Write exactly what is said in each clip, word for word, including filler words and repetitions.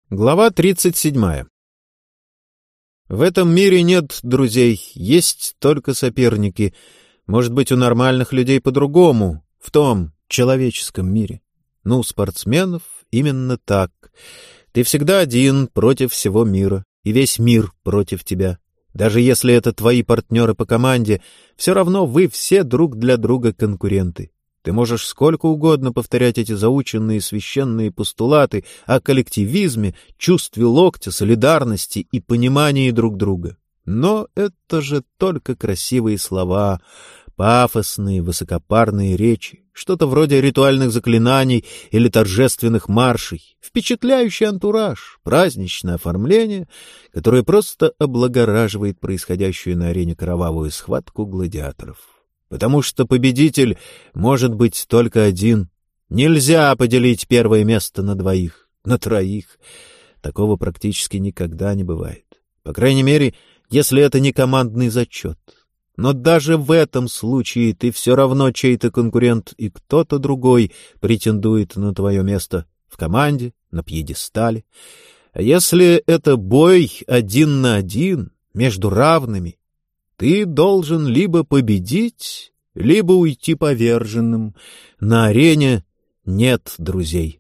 Глава тридцать седьмая. В этом мире нет друзей, есть только соперники. Может быть, у нормальных людей по-другому, в том человеческом мире. Ну, у спортсменов именно так. Ты всегда один против всего мира, и весь мир против тебя. Даже если это твои партнеры по команде, все равно вы все друг для друга конкуренты. Ты можешь сколько угодно повторять эти заученные священные постулаты о коллективизме, чувстве локтя, солидарности и понимании друг друга. Но это же только красивые слова, пафосные, высокопарные речи, что-то вроде ритуальных заклинаний или торжественных маршей, впечатляющий антураж, праздничное оформление, которое просто облагораживает происходящую на арене кровавую схватку гладиаторов. Потому что победитель может быть только один. Нельзя поделить первое место на двоих, на троих. Такого практически никогда не бывает. По крайней мере, если это не командный зачет. Но даже в этом случае ты все равно чей-то конкурент, и кто-то другой претендует на твое место в команде, на пьедестале. А если это бой один на один между равными, ты должен либо победить, либо уйти поверженным. На арене нет друзей.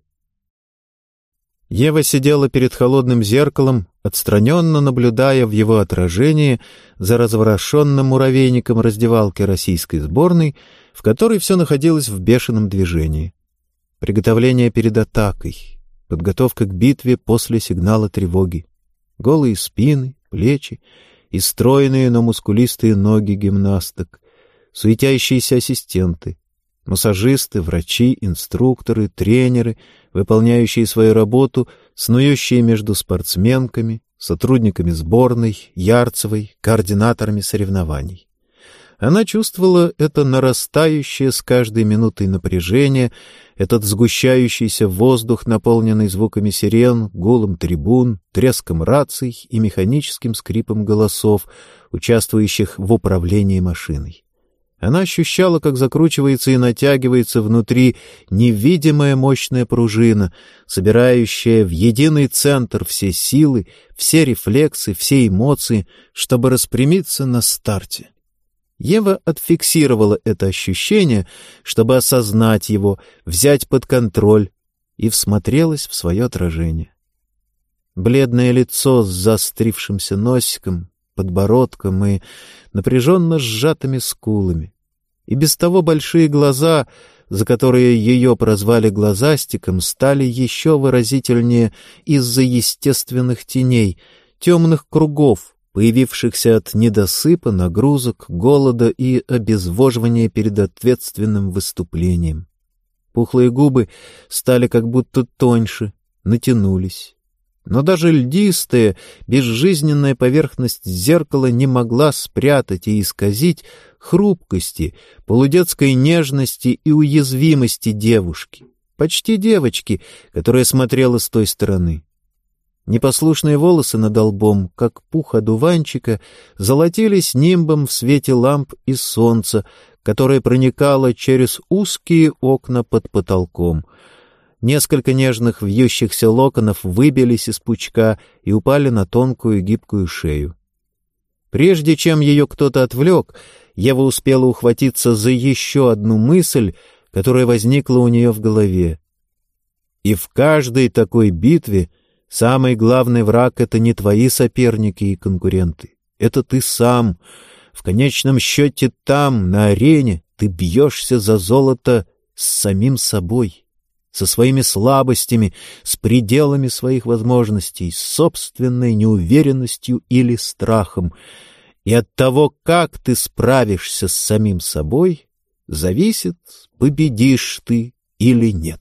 Ева сидела перед холодным зеркалом, отстраненно наблюдая в его отражении за разворошенным муравейником раздевалки российской сборной, в которой все находилось в бешеном движении. Приготовление перед атакой, подготовка к битве после сигнала тревоги, голые спины, плечи и стройные, но мускулистые ноги гимнасток, суетящиеся ассистенты, массажисты, врачи, инструкторы, тренеры, выполняющие свою работу, снующие между спортсменками, сотрудниками сборной, Ярцевой, координаторами соревнований. Она чувствовала это нарастающее с каждой минутой напряжение, этот сгущающийся воздух, наполненный звуками сирен, гулом трибун, треском раций и механическим скрипом голосов, участвующих в управлении машиной. Она ощущала, как закручивается и натягивается внутри невидимая мощная пружина, собирающая в единый центр все силы, все рефлексы, все эмоции, чтобы распрямиться на старте. Ева отфиксировала это ощущение, чтобы осознать его, взять под контроль, и всмотрелась в свое отражение. Бледное лицо с заострившимся носиком, подбородком и напряженно сжатыми скулами. И без того большие глаза, за которые ее прозвали глазастиком, стали еще выразительнее из-за естественных теней, темных кругов, появившихся от недосыпа, нагрузок, голода и обезвоживания перед ответственным выступлением. Пухлые губы стали как будто тоньше, натянулись. Но даже льдистая, безжизненная поверхность зеркала не могла спрятать и исказить хрупкости, полудетской нежности и уязвимости девушки, почти девочки, которая смотрела с той стороны. Непослушные волосы над лбом, как пух одуванчика, золотились нимбом в свете ламп и солнца, которое проникало через узкие окна под потолком. Несколько нежных вьющихся локонов выбились из пучка и упали на тонкую гибкую шею. Прежде чем ее кто-то отвлек, Ева успела ухватиться за еще одну мысль, которая возникла у нее в голове. И в каждой такой битве самый главный враг — это не твои соперники и конкуренты. Это ты сам. В конечном счете там, на арене, ты бьешься за золото с самим собой, со своими слабостями, с пределами своих возможностей, с собственной неуверенностью или страхом. И от того, как ты справишься с самим собой, зависит, победишь ты или нет.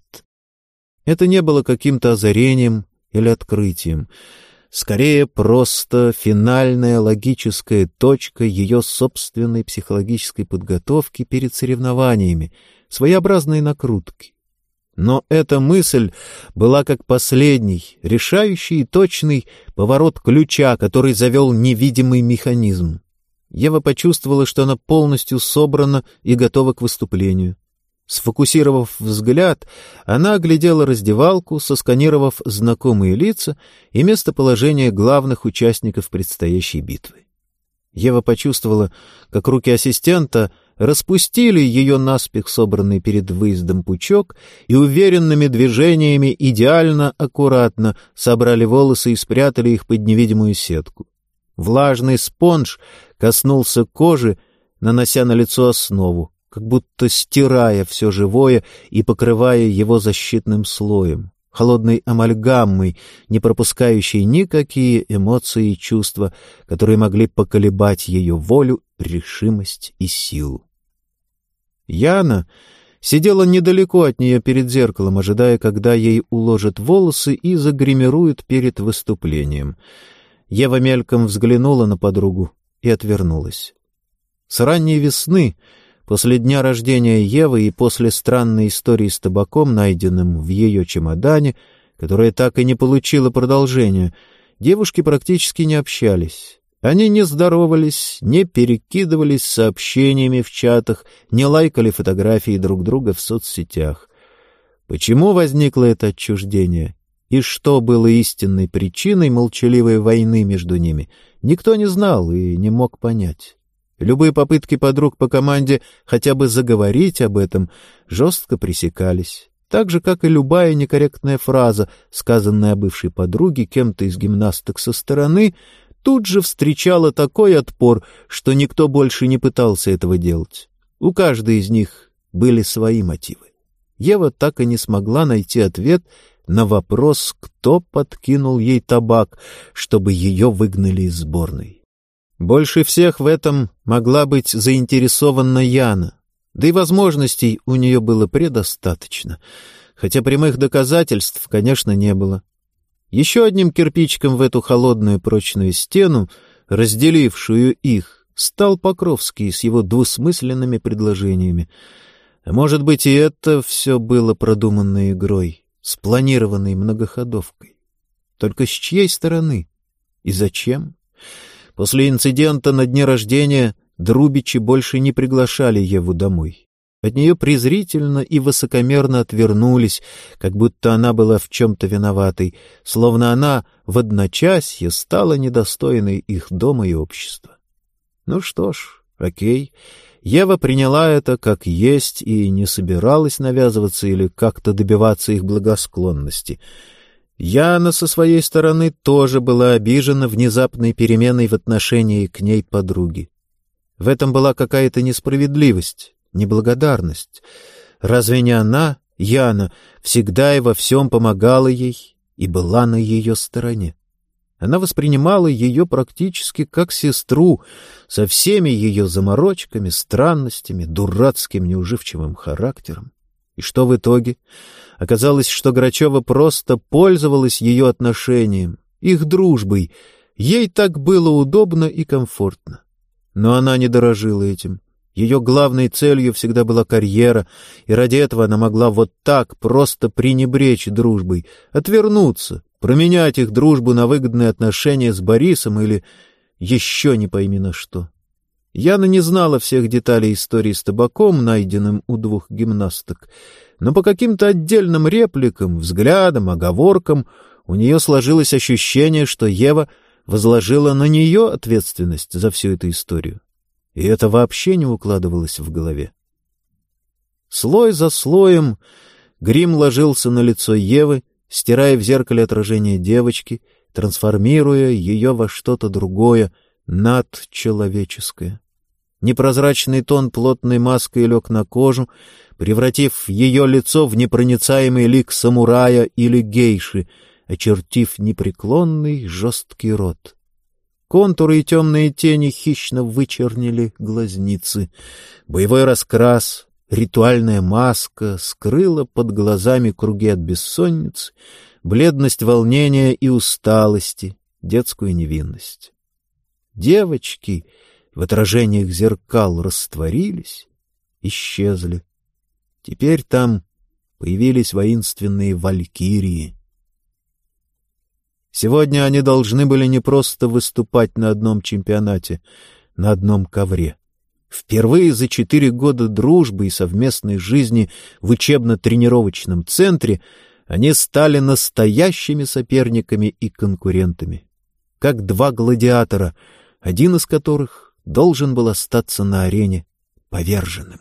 Это не было каким-то озарением или открытием. Скорее, просто финальная логическая точка ее собственной психологической подготовки перед соревнованиями, своеобразной накрутки. Но эта мысль была как последний, решающий и точный поворот ключа, который завел невидимый механизм. Ева почувствовала, что она полностью собрана и готова к выступлению. Сфокусировав взгляд, она оглядела раздевалку, сосканировав знакомые лица и местоположение главных участников предстоящей битвы. Ева почувствовала, как руки ассистента распустили ее наспех собранный перед выездом пучок и уверенными движениями идеально аккуратно собрали волосы и спрятали их под невидимую сетку. Влажный спонж коснулся кожи, нанося на лицо основу, как будто стирая все живое и покрывая его защитным слоем, холодной амальгамой, не пропускающей никакие эмоции и чувства, которые могли поколебать ее волю, решимость и силу. Яна сидела недалеко от нее перед зеркалом, ожидая, когда ей уложат волосы и загримируют перед выступлением. Ева мельком взглянула на подругу и отвернулась. С ранней весны, после дня рождения Евы и после странной истории с табаком, найденным в ее чемодане, которая так и не получила продолжения, девушки практически не общались. Они не здоровались, не перекидывались сообщениями в чатах, не лайкали фотографии друг друга в соцсетях. Почему возникло это отчуждение? И что было истинной причиной молчаливой войны между ними, никто не знал и не мог понять. Любые попытки подруг по команде хотя бы заговорить об этом жестко пресекались, так же, как и любая некорректная фраза, сказанная о бывшей подруге кем-то из гимнасток со стороны, тут же встречала такой отпор, что никто больше не пытался этого делать. У каждой из них были свои мотивы. Ева так и не смогла найти ответ на вопрос, кто подкинул ей табак, чтобы ее выгнали из сборной. Больше всех в этом могла быть заинтересована Яна, да и возможностей у нее было предостаточно, хотя прямых доказательств, конечно, не было. Еще одним кирпичиком в эту холодную прочную стену, разделившую их, стал Покровский с его двусмысленными предложениями. А может быть, и это все было продуманной игрой, спланированной многоходовкой. Только с чьей стороны? И зачем? После инцидента на дне рождения Друбичи больше не приглашали Еву домой. От нее презрительно и высокомерно отвернулись, как будто она была в чем-то виноватой, словно она в одночасье стала недостойной их дома и общества. Ну что ж, окей. Ева приняла это как есть и не собиралась навязываться или как-то добиваться их благосклонности. Яна со своей стороны тоже была обижена внезапной переменой в отношении к ней подруги. В этом была какая-то несправедливость, неблагодарность. Разве не она, Яна, всегда и во всем помогала ей и была на ее стороне? Она воспринимала ее практически как сестру, со всеми ее заморочками, странностями, дурацким неуживчивым характером. И что в итоге? Оказалось, что Грачева просто пользовалась ее отношением, их дружбой. Ей так было удобно и комфортно. Но она не дорожила этим. Ее главной целью всегда была карьера, и ради этого она могла вот так просто пренебречь дружбой, отвернуться, променять их дружбу на выгодные отношения с Борисом или еще не пойми на что. Яна не знала всех деталей истории с табаком, найденным у двух гимнасток, но по каким-то отдельным репликам, взглядам, оговоркам у нее сложилось ощущение, что Ева возложила на нее ответственность за всю эту историю. И это вообще не укладывалось в голове. Слой за слоем грим ложился на лицо Евы, стирая в зеркале отражение девочки, трансформируя ее во что-то другое, надчеловеческое. Непрозрачный тон плотной маской лег на кожу, превратив ее лицо в непроницаемый лик самурая или гейши, очертив непреклонный жесткий рот. Контуры и темные тени хищно вычернили глазницы. Боевой раскрас, ритуальная маска скрыла под глазами круги от бессонницы, бледность волнения и усталости, детскую невинность. Девочки в отражениях зеркал растворились, исчезли. Теперь там появились воинственные валькирии. Сегодня они должны были не просто выступать на одном чемпионате, на одном ковре. Впервые за четыре года дружбы и совместной жизни в учебно-тренировочном центре они стали настоящими соперниками и конкурентами, как два гладиатора, один из которых должен был остаться на арене поверженным.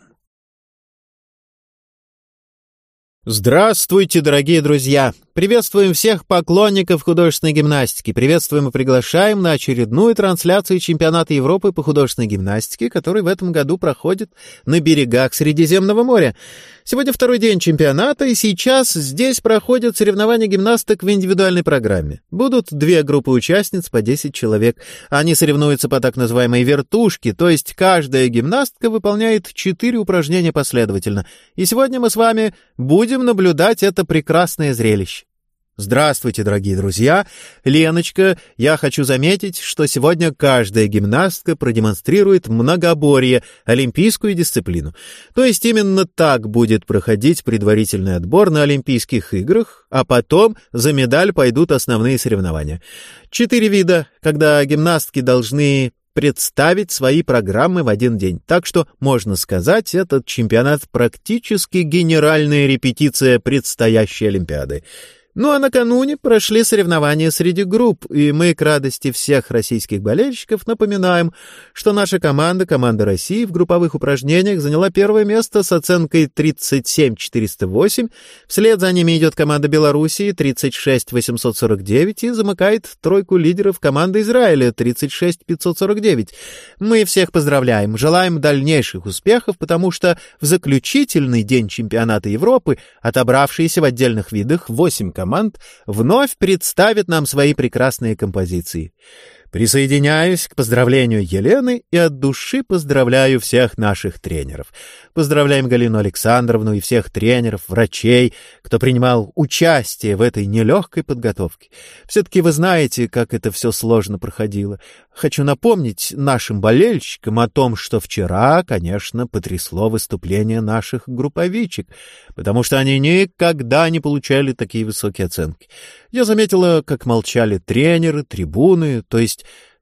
Здравствуйте, дорогие друзья! Приветствуем всех поклонников художественной гимнастики. Приветствуем и приглашаем на очередную трансляцию чемпионата Европы по художественной гимнастике, который в этом году проходит на берегах Средиземного моря. Сегодня второй день чемпионата, и сейчас здесь проходят соревнования гимнасток в индивидуальной программе. Будут две группы участниц по десять человек. Они соревнуются по так называемой вертушке, то есть каждая гимнастка выполняет четыре упражнения последовательно. И сегодня мы с вами будем наблюдать это прекрасное зрелище. Здравствуйте, дорогие друзья! Леночка, я хочу заметить, что сегодня каждая гимнастка продемонстрирует многоборье, олимпийскую дисциплину. То есть именно так будет проходить предварительный отбор на Олимпийских играх, а потом за медаль пойдут основные соревнования. Четыре вида, когда гимнастки должны представить свои программы в один день. Так что, можно сказать, этот чемпионат практически генеральная репетиция предстоящей Олимпиады. Ну а накануне прошли соревнования среди групп, и мы к радости всех российских болельщиков напоминаем, что наша команда, команда России, в групповых упражнениях заняла первое место с оценкой тридцать семь четыреста восемь, вслед за ними идет команда Белоруссии тридцать шесть восемьсот сорок девять и замыкает тройку лидеров команда Израиля тридцать шесть пятьсот сорок девять. Мы всех поздравляем, желаем дальнейших успехов, потому что в заключительный день чемпионата Европы отобравшиеся в отдельных видах восемь команд команд вновь представит нам свои прекрасные композиции. Присоединяюсь к поздравлению Елены и от души поздравляю всех наших тренеров. Поздравляем Галину Александровну и всех тренеров, врачей, кто принимал участие в этой нелегкой подготовке. Все-таки вы знаете, как это все сложно проходило. Хочу напомнить нашим болельщикам о том, что вчера, конечно, потрясло выступление наших групповичек, потому что они никогда не получали такие высокие оценки. Я заметила, как молчали тренеры, трибуны, то есть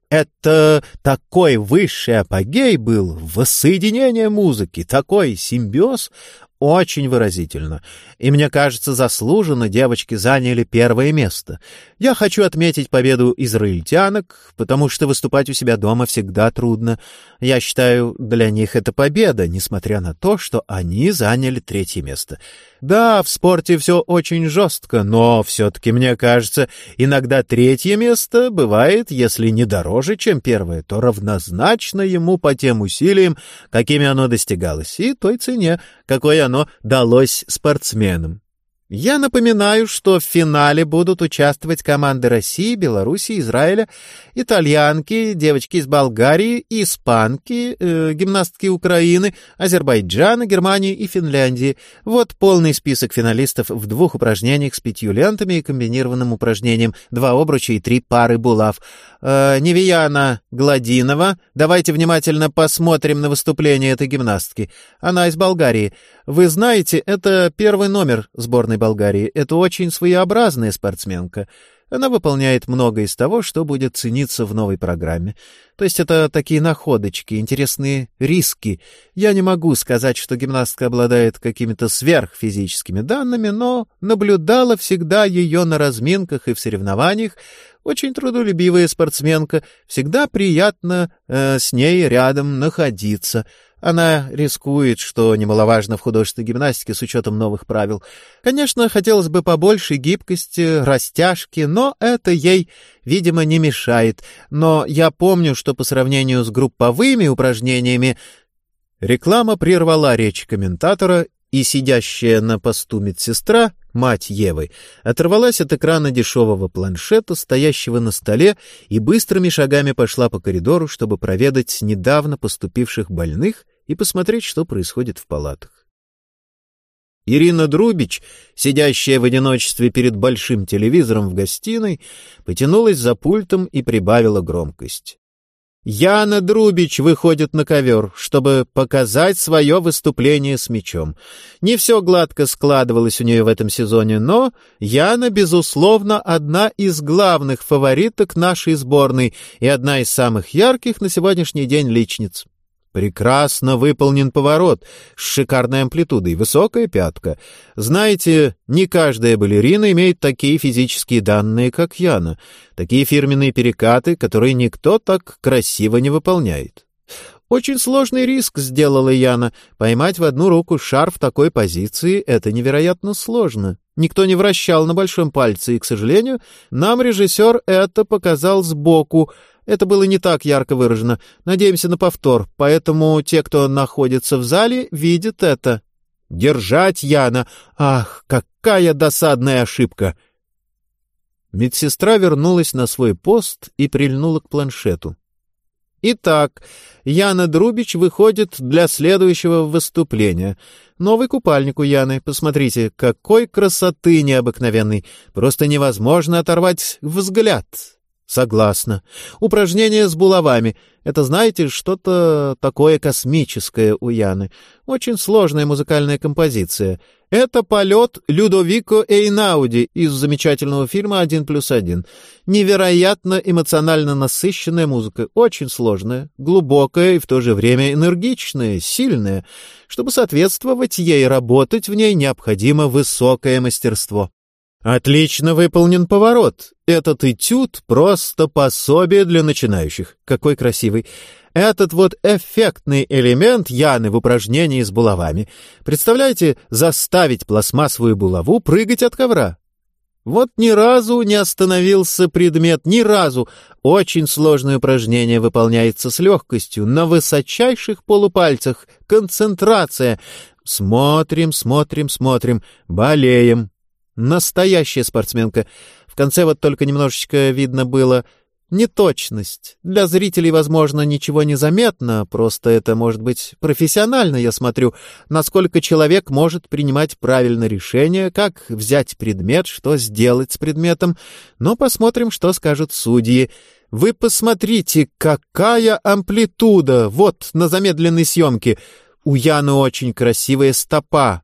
это такой высший апогей был, воссоединение музыки, такой симбиоз, очень выразительно. И мне кажется, заслуженно девочки заняли первое место. Я хочу отметить победу израильтянок, потому что выступать у себя дома всегда трудно. Я считаю, для них это победа, несмотря на то, что они заняли третье место. Да, в спорте все очень жестко, но все-таки, мне кажется, иногда третье место бывает, если не дороже, чем первое, то равнозначно ему по тем усилиям, какими оно достигалось, и той цене, какой оно далось спортсменам. Я напоминаю, что в финале будут участвовать команды России, Белоруссии, Израиля, итальянки, девочки из Болгарии, испанки, э, гимнастки Украины, Азербайджана, Германии и Финляндии. Вот полный список финалистов в двух упражнениях с пятью лентами и комбинированным упражнением два обруча и три пары булав. Э, Невияна Гладинова. Давайте внимательно посмотрим на выступление этой гимнастки. Она из Болгарии. Вы знаете, это первый номер сборной Болгарии. Это очень своеобразная спортсменка. Она выполняет многое из того, что будет цениться в новой программе. То есть это такие находочки, интересные риски. Я не могу сказать, что гимнастка обладает какими-то сверхфизическими данными, но наблюдала всегда ее на разминках и в соревнованиях. Очень трудолюбивая спортсменка, всегда приятно э, с ней рядом находиться. Она рискует, что немаловажно в художественной гимнастике с учетом новых правил. Конечно, хотелось бы побольше гибкости, растяжки, но это ей, видимо, не мешает. Но я помню, что по сравнению с групповыми упражнениями реклама прервала речь комментатора, и сидящая на посту медсестра, мать Евы, оторвалась от экрана дешевого планшета, стоящего на столе, и быстрыми шагами пошла по коридору, чтобы проведать недавно поступивших больных и посмотреть, что происходит в палатах. Ирина Друбич, сидящая в одиночестве перед большим телевизором в гостиной, потянулась за пультом и прибавила громкость. Яна Друбич выходит на ковер, чтобы показать свое выступление с мячом. Не все гладко складывалось у нее в этом сезоне, но Яна, безусловно, одна из главных фавориток нашей сборной и одна из самых ярких на сегодняшний день личниц. Прекрасно выполнен поворот, с шикарной амплитудой, высокая пятка. Знаете, не каждая балерина имеет такие физические данные, как Яна, такие фирменные перекаты, которые никто так красиво не выполняет. Очень сложный риск сделала Яна. Поймать в одну руку шар в такой позиции — это невероятно сложно. Никто не вращал на большом пальце, и, к сожалению, нам режиссер это показал сбоку. Это было не так ярко выражено. Надеемся на повтор, поэтому те, кто находится в зале, видят это. «Держать, Яна! Ах, какая досадная ошибка!» Медсестра вернулась на свой пост и прильнула к планшету. Итак, Яна Друбич выходит для следующего выступления. Новый купальник у Яны. Посмотрите, какой красоты необыкновенной. Просто невозможно оторвать взгляд. Согласна. Упражнение с булавами. Это, знаете, что-то такое космическое у Яны. Очень сложная музыкальная композиция. Это полет Людовико Эйнауди из замечательного фильма «Один плюс один». Невероятно эмоционально насыщенная музыка. Очень сложная, глубокая и в то же время энергичная, сильная. Чтобы соответствовать ей, работать в ней необходимо высокое мастерство. Отлично выполнен поворот. Этот этюд — просто пособие для начинающих. Какой красивый. Этот вот эффектный элемент Яны в упражнении с булавами. Представляете, заставить пластмассовую булаву прыгать от ковра. Вот ни разу не остановился предмет, ни разу. Очень сложное упражнение выполняется с легкостью, на высочайших полупальцах. Концентрация. Смотрим, смотрим, смотрим. Болеем. Настоящая спортсменка. В конце вот только немножечко видно было неточность. Для зрителей, возможно, ничего не заметно, просто это может быть профессионально, я смотрю, насколько человек может принимать правильное решение, как взять предмет, что сделать с предметом. Но посмотрим, что скажут судьи. Вы посмотрите, какая амплитуда! Вот, на замедленной съемке. У Яны очень красивая стопа.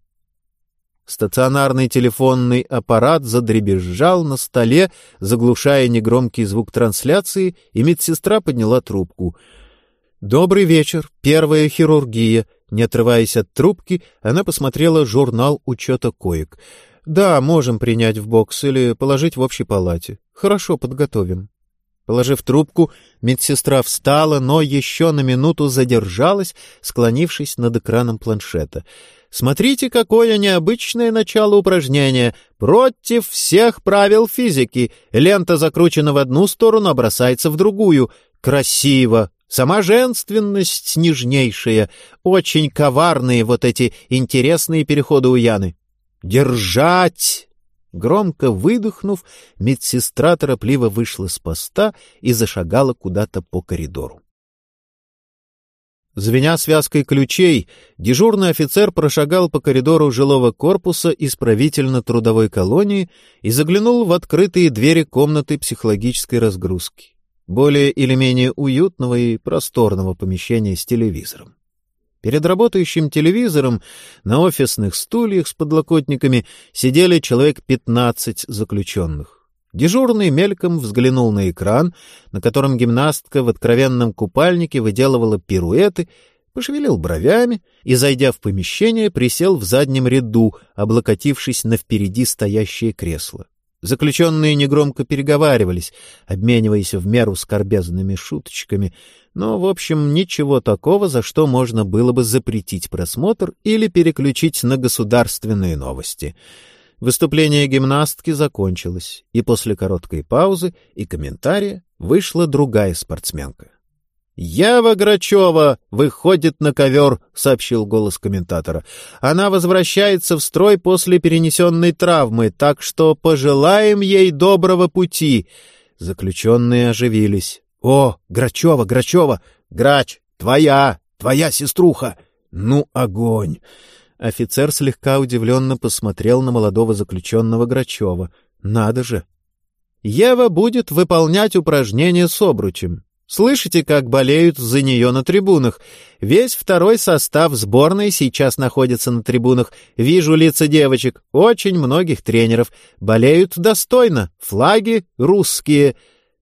Стационарный телефонный аппарат задребезжал на столе, заглушая негромкий звук трансляции, и медсестра подняла трубку. «Добрый вечер. Первая хирургия». Не отрываясь от трубки, она посмотрела журнал учета коек. «Да, можем принять в бокс или положить в общей палате. Хорошо, подготовим». Положив трубку, медсестра встала, но еще на минуту задержалась, склонившись над экраном планшета. Смотрите, какое необычное начало упражнения. Против всех правил физики. Лента закручена в одну сторону, а бросается в другую. Красиво. Сама женственность нежнейшая. Очень коварные вот эти интересные переходы у Яны. «Держать!» Громко выдохнув, медсестра торопливо вышла с поста и зашагала куда-то по коридору. Звеня связкой ключей, дежурный офицер прошагал по коридору жилого корпуса исправительно-трудовой колонии и заглянул в открытые двери комнаты психологической разгрузки, более или менее уютного и просторного помещения с телевизором. Перед работающим телевизором на офисных стульях с подлокотниками сидели человек пятнадцать заключенных. Дежурный мельком взглянул на экран, на котором гимнастка в откровенном купальнике выделывала пируэты, пошевелил бровями и, зайдя в помещение, присел в заднем ряду, облокотившись на впереди стоящее кресло. Заключенные негромко переговаривались, обмениваясь в меру скорбезными шуточками, но, в общем, ничего такого, за что можно было бы запретить просмотр или переключить на государственные новости. Выступление гимнастки закончилось, и после короткой паузы и комментария вышла другая спортсменка. «Ева Грачева выходит на ковер», — сообщил голос комментатора. «Она возвращается в строй после перенесенной травмы, так что пожелаем ей доброго пути». Заключенные оживились. «О, Грачева, Грачева! Грач, твоя, твоя сеструха! Ну, огонь!» Офицер слегка удивленно посмотрел на молодого заключенного Грачева. «Надо же!» «Ева будет выполнять упражнение с обручем. Слышите, как болеют за нее на трибунах? Весь второй состав сборной сейчас находится на трибунах. Вижу лица девочек, очень многих тренеров. Болеют достойно, флаги русские».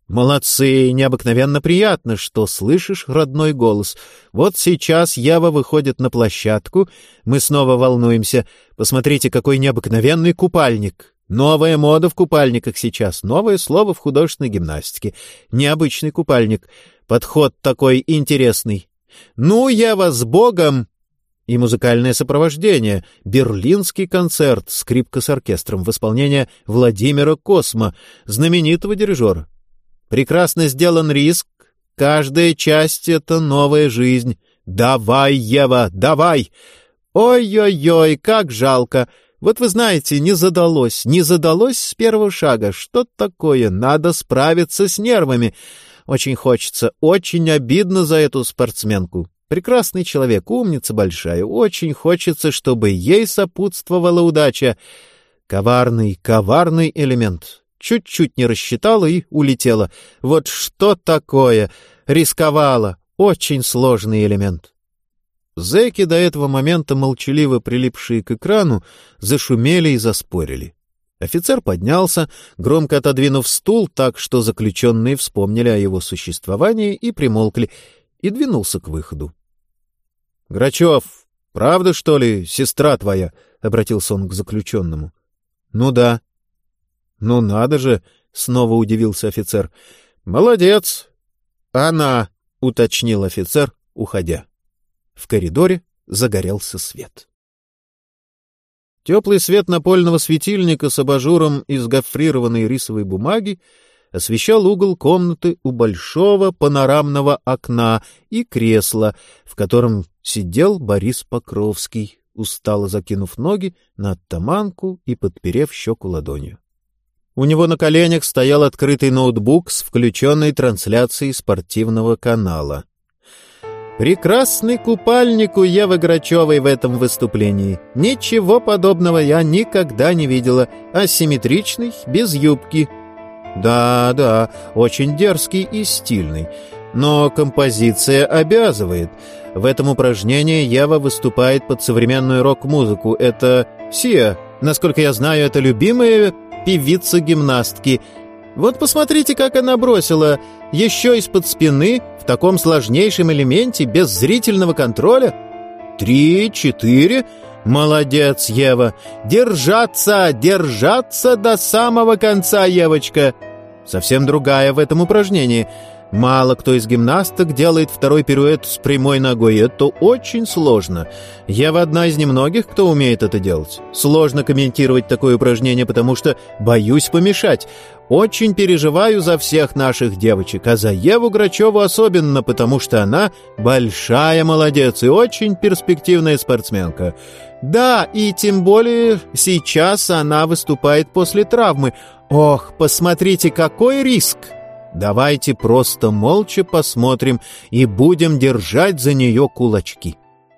Молодцы, необыкновенно приятно, что слышишь родной голос. Вот сейчас Ева выходит на площадку, мы снова волнуемся. Посмотрите, какой необыкновенный купальник. Новая мода в купальниках сейчас, новое слово в художественной гимнастике. Необычный купальник. Подход такой интересный. Ну, Ева, с Богом! И музыкальное сопровождение. Берлинский концерт, скрипка с оркестром в исполнении Владимира Косма, знаменитого дирижера. Прекрасно сделан риск. Каждая часть — это новая жизнь. Давай, Ева, давай! Ой-ой-ой, как жалко! Вот вы знаете, не задалось, не задалось с первого шага. Что такое? Надо справиться с нервами. Очень хочется, очень обидно за эту спортсменку. Прекрасный человек, умница большая. Очень хочется, чтобы ей сопутствовала удача. Коварный, коварный элемент. Чуть-чуть не рассчитала и улетела. Вот что такое? Рисковала. Очень сложный элемент. Зэки, до этого момента молчаливо прилипшие к экрану, зашумели и заспорили. Офицер поднялся, громко отодвинув стул так, что заключенные вспомнили о его существовании и примолкли, и двинулся к выходу. — Грачев, правда, что ли, сестра твоя? — обратился он к заключенному. — Ну да. — Ну надо же! — снова удивился офицер. — Молодец! — Она! — уточнил офицер, уходя. В коридоре загорелся свет. Теплый свет напольного светильника с абажуром из гофрированной рисовой бумаги освещал угол комнаты у большого панорамного окна и кресла, в котором сидел Борис Покровский, устало закинув ноги на оттаманку и подперев щеку ладонью. У него на коленях стоял открытый ноутбук с включенной трансляцией спортивного канала. Прекрасный купальник у Евы Грачевой в этом выступлении. Ничего подобного я никогда не видела. Асимметричный, без юбки. Да, да, очень дерзкий и стильный. Но композиция обязывает. В этом упражнении Ева выступает под современную рок-музыку. Это Сиа. Насколько я знаю, это любимая певица-гимнастки. Вот посмотрите, как она бросила. Еще из-под спины, в таком сложнейшем элементе, без зрительного контроля. Три, четыре. Молодец, Ева. Держаться, держаться до самого конца, Евочка. Совсем другая в этом упражнении. Мало кто из гимнасток делает второй пируэт с прямой ногой. Это очень сложно. Ева одна из немногих, кто умеет это делать. Сложно комментировать такое упражнение, потому что боюсь помешать. Очень переживаю за всех наших девочек, а за Еву Грачеву особенно, потому что она большая молодец и очень перспективная спортсменка. Да, и тем более сейчас она выступает после травмы. Ох, посмотрите, какой риск! Давайте просто молча посмотрим и будем держать за нее кулачки.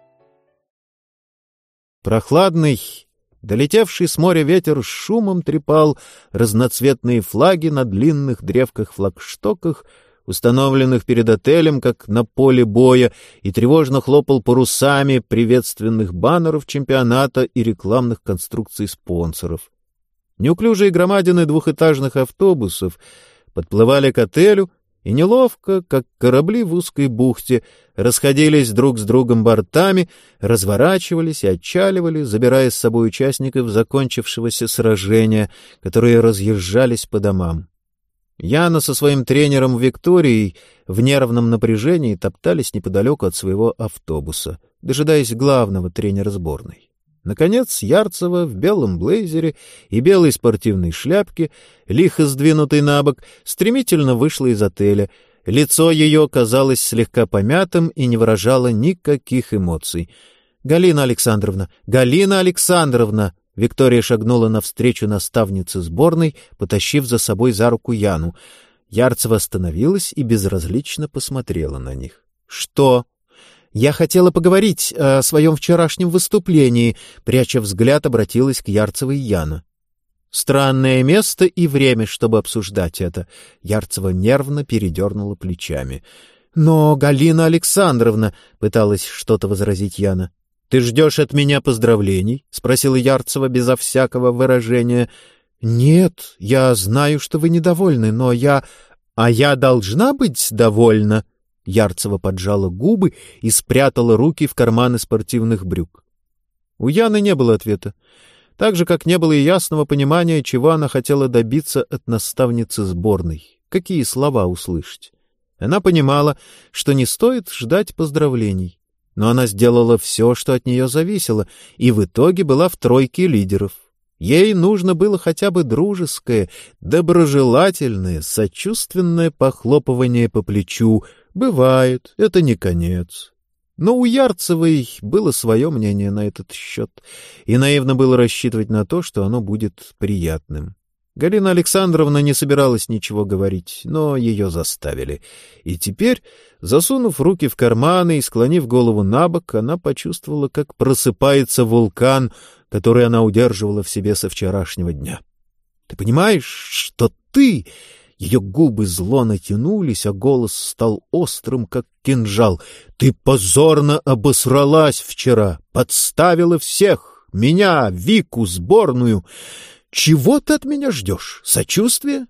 Прохладный, долетевший с моря ветер с шумом трепал разноцветные флаги на длинных древках-флагштоках, установленных перед отелем, как на поле боя, и тревожно хлопал парусами приветственных баннеров чемпионата и рекламных конструкций спонсоров. Неуклюжие громадины двухэтажных автобусов подплывали к отелю и неловко, как корабли в узкой бухте, расходились друг с другом бортами, разворачивались и отчаливали, забирая с собой участников закончившегося сражения, которые разъезжались по домам. Яна со своим тренером Викторией в нервном напряжении топтались неподалеку от своего автобуса, дожидаясь главного тренера сборной. Наконец Ярцева в белом блейзере и белой спортивной шляпке, лихо сдвинутой на бок, стремительно вышла из отеля. Лицо ее казалось слегка помятым и не выражало никаких эмоций. «Галина Александровна! Галина Александровна!» Виктория шагнула навстречу наставнице сборной, потащив за собой за руку Яну. Ярцева остановилась и безразлично посмотрела на них. «Что?» «Я хотела поговорить о своем вчерашнем выступлении», — пряча взгляд, обратилась к Ярцевой Яна. «Странное место и время, чтобы обсуждать это». Ярцева нервно передернула плечами. «Но, Галина Александровна», — пыталась что-то возразить Яна. «Ты ждешь от меня поздравлений?» — спросила Ярцева безо всякого выражения. «Нет, я знаю, что вы недовольны, но я...» А я должна быть довольна? Ярцева поджала губы и спрятала руки в карманы спортивных брюк. У Яны не было ответа. Так же, как не было и ясного понимания, чего она хотела добиться от наставницы сборной, какие слова услышать. Она понимала, что не стоит ждать поздравлений, но она сделала все, что от нее зависело, и в итоге была в тройке лидеров. Ей нужно было хотя бы дружеское, доброжелательное, сочувственное похлопывание по плечу. Бывает, это не конец. Но у Ярцевой было свое мнение на этот счет, и наивно было рассчитывать на то, что оно будет приятным. Галина Александровна не собиралась ничего говорить, но ее заставили. И теперь, засунув руки в карманы и склонив голову набок, она почувствовала, как просыпается вулкан, который она удерживала в себе со вчерашнего дня. «Ты понимаешь, что ты...» Ее губы зло натянулись, а голос стал острым, как кинжал. «Ты позорно обосралась вчера, подставила всех, меня, Вику, сборную. Чего ты от меня ждешь? Сочувствия?»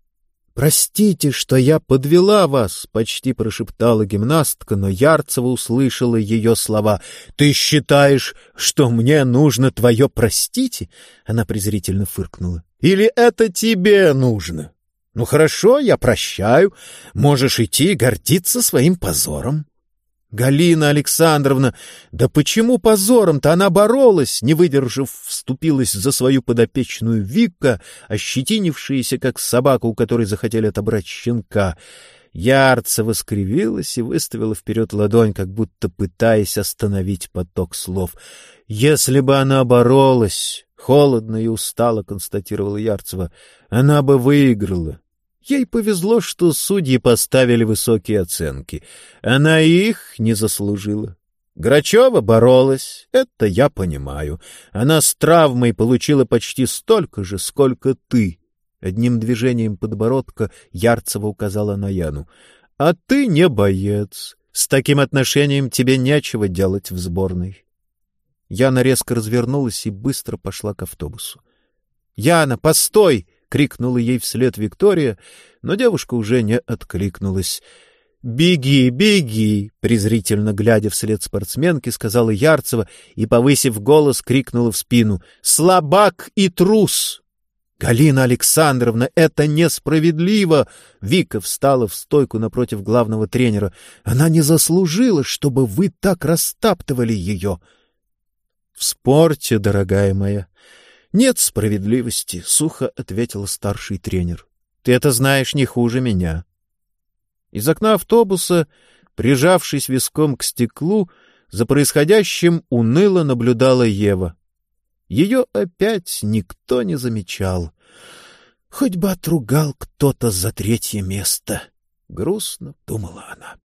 «Простите, что я подвела вас», — почти прошептала гимнастка, но Ярцева услышала ее слова. «Ты считаешь, что мне нужно твое простите?» Она презрительно фыркнула. «Или это тебе нужно? Ну хорошо, я прощаю. Можешь идти и гордиться своим позором». «Галина Александровна, да почему позором-то? Она боролась, не выдержав, вступилась за свою подопечную Вика, ощетинившаяся, как собака, у которой захотели отобрать щенка». Ярцева скривилась и выставила вперед ладонь, как будто пытаясь остановить поток слов. «Если бы она боролась, — холодно и устало констатировала Ярцева, — она бы выиграла. Ей повезло, что судьи поставили высокие оценки. Она их не заслужила. Грачева боролась, это я понимаю. Она с травмой получила почти столько же, сколько ты». Одним движением подбородка Ярцева указала на Яну. «А ты не боец. С таким отношением тебе нечего делать в сборной». Яна резко развернулась и быстро пошла к автобусу. «Яна, постой!» — крикнула ей вслед Виктория, но девушка уже не откликнулась. «Беги, беги!» — презрительно глядя вслед спортсменке, сказала Ярцева и, повысив голос, крикнула в спину: «Слабак и трус!» «Галина Александровна, это несправедливо!» Вика встала в стойку напротив главного тренера. «Она не заслужила, чтобы вы так растаптывали ее!» «В спорте, дорогая моя, нет справедливости», — сухо ответил старший тренер. «Ты это знаешь не хуже меня». Из окна автобуса, прижавшись виском к стеклу, за происходящим уныло наблюдала Ева. Ее опять никто не замечал. «Хоть бы отругал кто-то за третье место», — грустно думала она.